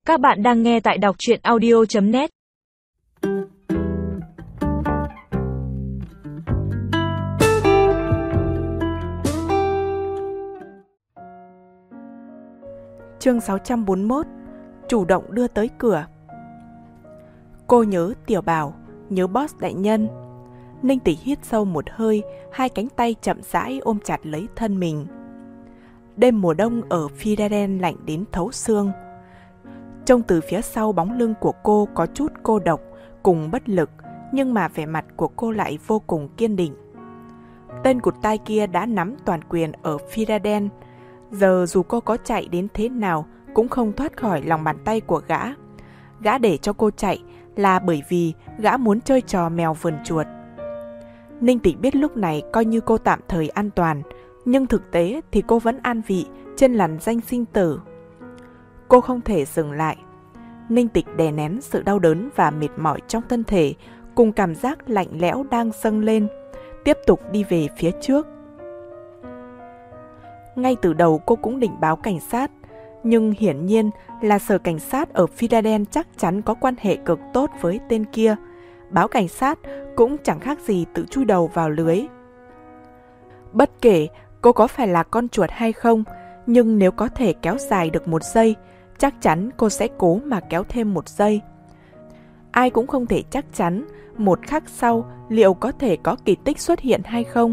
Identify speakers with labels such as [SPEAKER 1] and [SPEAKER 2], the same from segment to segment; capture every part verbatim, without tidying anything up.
[SPEAKER 1] Các bạn đang nghe tại đọc truyện audio chấm net.
[SPEAKER 2] Chương sáu trăm bốn mươi mốt. Chủ động đưa tới cửa. Cô nhớ Tiểu Bảo, nhớ boss đại nhân. Ninh Tịch hít sâu một hơi, hai cánh tay chậm rãi ôm chặt lấy thân mình. Đêm mùa đông ở Philaden lạnh đến thấu xương. Trông từ phía sau bóng lưng của cô có chút cô độc cùng bất lực, nhưng mà vẻ mặt của cô lại vô cùng kiên định. Tên cụt tai kia đã nắm toàn quyền ở Philaden. Giờ dù cô có chạy đến thế nào cũng không thoát khỏi lòng bàn tay của gã. Gã để cho cô chạy là bởi vì gã muốn chơi trò mèo vườn chuột. Ninh Tịch biết lúc này coi như cô tạm thời an toàn, nhưng thực tế thì cô vẫn an vị trên lằn danh sinh tử. Cô không thể dừng lại. Ninh Tịch đè nén sự đau đớn và mệt mỏi trong thân thể cùng cảm giác lạnh lẽo đang dâng lên, tiếp tục đi về phía trước. Ngay từ đầu cô cũng định báo cảnh sát, nhưng hiển nhiên là sở cảnh sát ở Philaden chắc chắn có quan hệ cực tốt với tên kia. Báo cảnh sát cũng chẳng khác gì tự chui đầu vào lưới. Bất kể cô có phải là con chuột hay không, nhưng nếu có thể kéo dài được một giây, chắc chắn cô sẽ cố mà kéo thêm một giây. Ai cũng không thể chắc chắn một khắc sau liệu có thể có kỳ tích xuất hiện hay không.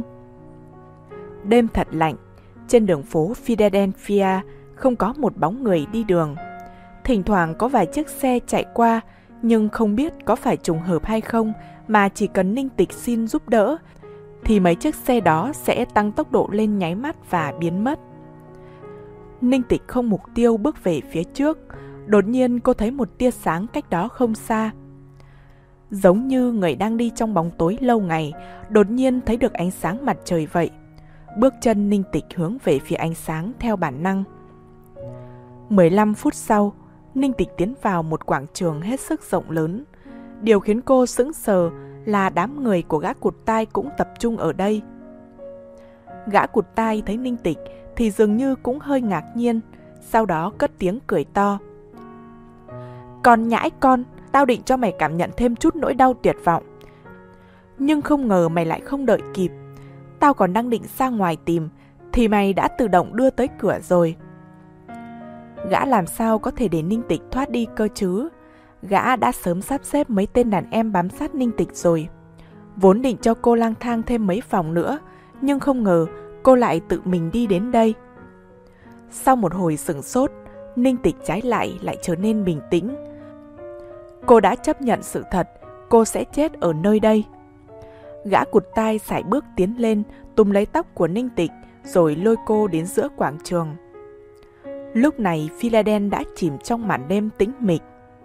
[SPEAKER 2] Đêm thật lạnh, trên đường phố Philadelphia không có một bóng người đi đường. Thỉnh thoảng có vài chiếc xe chạy qua, nhưng không biết có phải trùng hợp hay không mà chỉ cần Ninh Tịch xin giúp đỡ thì mấy chiếc xe đó sẽ tăng tốc độ lên nháy mắt và biến mất. Ninh Tịch không mục tiêu bước về phía trước, đột nhiên cô thấy một tia sáng cách đó không xa. Giống như người đang đi trong bóng tối lâu ngày, đột nhiên thấy được ánh sáng mặt trời vậy. Bước chân Ninh Tịch hướng về phía ánh sáng theo bản năng. mười lăm phút sau, Ninh Tịch tiến vào một quảng trường hết sức rộng lớn. Điều khiến cô sững sờ là đám người của gã cụt tai cũng tập trung ở đây. Gã cụt tai thấy Ninh Tịch thì dường như cũng hơi ngạc nhiên, sau đó cất tiếng cười to. Con nhãi con, tao định cho mày cảm nhận thêm chút nỗi đau tuyệt vọng. Nhưng không ngờ mày lại không đợi kịp. Tao còn đang định ra ngoài tìm, thì mày đã tự động đưa tới cửa rồi. Gã làm sao có thể để Ninh Tịch thoát đi cơ chứ? Gã đã sớm sắp xếp mấy tên đàn em bám sát Ninh Tịch rồi. Vốn định cho cô lang thang thêm mấy vòng nữa, nhưng không ngờ cô lại tự mình đi đến đây. Sau một hồi sửng sốt, Ninh Tịch trái lại lại trở nên bình tĩnh. Cô đã chấp nhận sự thật, cô sẽ chết ở nơi đây. Gã cụt tai sải bước tiến lên, túm lấy tóc của Ninh Tịch, rồi lôi cô đến giữa quảng trường. Lúc này Philaden đã chìm trong màn đêm tĩnh mịch.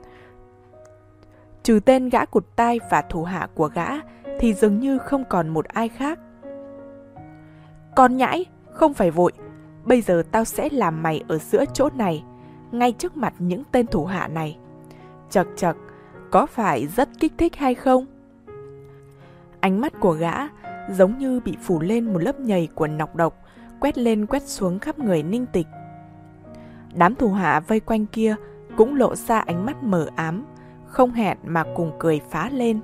[SPEAKER 2] Trừ tên gã cụt tai và thủ hạ của gã thì dường như không còn một ai khác. Con nhãi, không phải vội, bây giờ tao sẽ làm mày ở giữa chỗ này, ngay trước mặt những tên thủ hạ này. Chật chật, có phải rất kích thích hay không? Ánh mắt của gã giống như bị phủ lên một lớp nhầy của nọc độc, quét lên quét xuống khắp người Ninh Tịch. Đám thủ hạ vây quanh kia cũng lộ ra ánh mắt mờ ám, không hẹn mà cùng cười phá lên.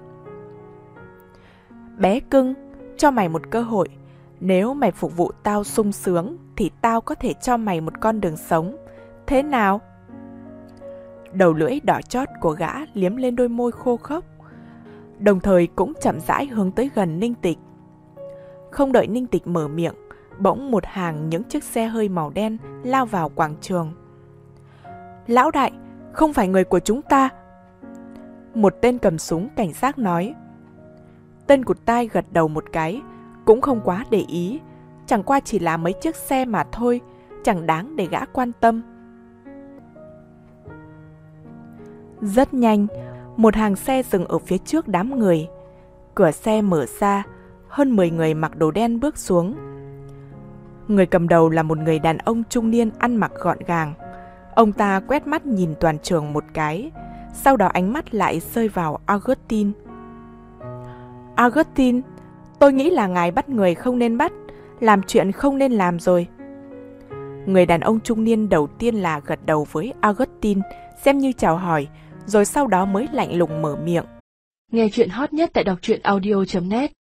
[SPEAKER 2] Bé cưng, cho mày một cơ hội. Nếu mày phục vụ tao sung sướng thì tao có thể cho mày một con đường sống. Thế nào? Đầu lưỡi đỏ chót của gã liếm lên đôi môi khô khốc, đồng thời cũng chậm rãi hướng tới gần Ninh Tịch. Không đợi Ninh Tịch mở miệng, bỗng một hàng những chiếc xe hơi màu đen lao vào quảng trường. Lão đại, không phải người của chúng ta. Một tên cầm súng cảnh giác nói. Tên cụt tai gật đầu một cái, cũng không quá để ý, chẳng qua chỉ là mấy chiếc xe mà thôi, chẳng đáng để gã quan tâm. Rất nhanh, một hàng xe dừng ở phía trước đám người. Cửa xe mở ra, hơn mười người mặc đồ đen bước xuống. Người cầm đầu là một người đàn ông trung niên ăn mặc gọn gàng. Ông ta quét mắt nhìn toàn trường một cái, sau đó ánh mắt lại rơi vào Augustine. Augustine, tôi nghĩ là ngài bắt người không nên bắt, làm chuyện không nên làm rồi. Người đàn ông trung niên đầu tiên là gật đầu với Augustine, xem như chào hỏi, rồi sau đó mới lạnh lùng mở miệng.
[SPEAKER 3] Nghe chuyện hot nhất tại đọc truyện audio chấm net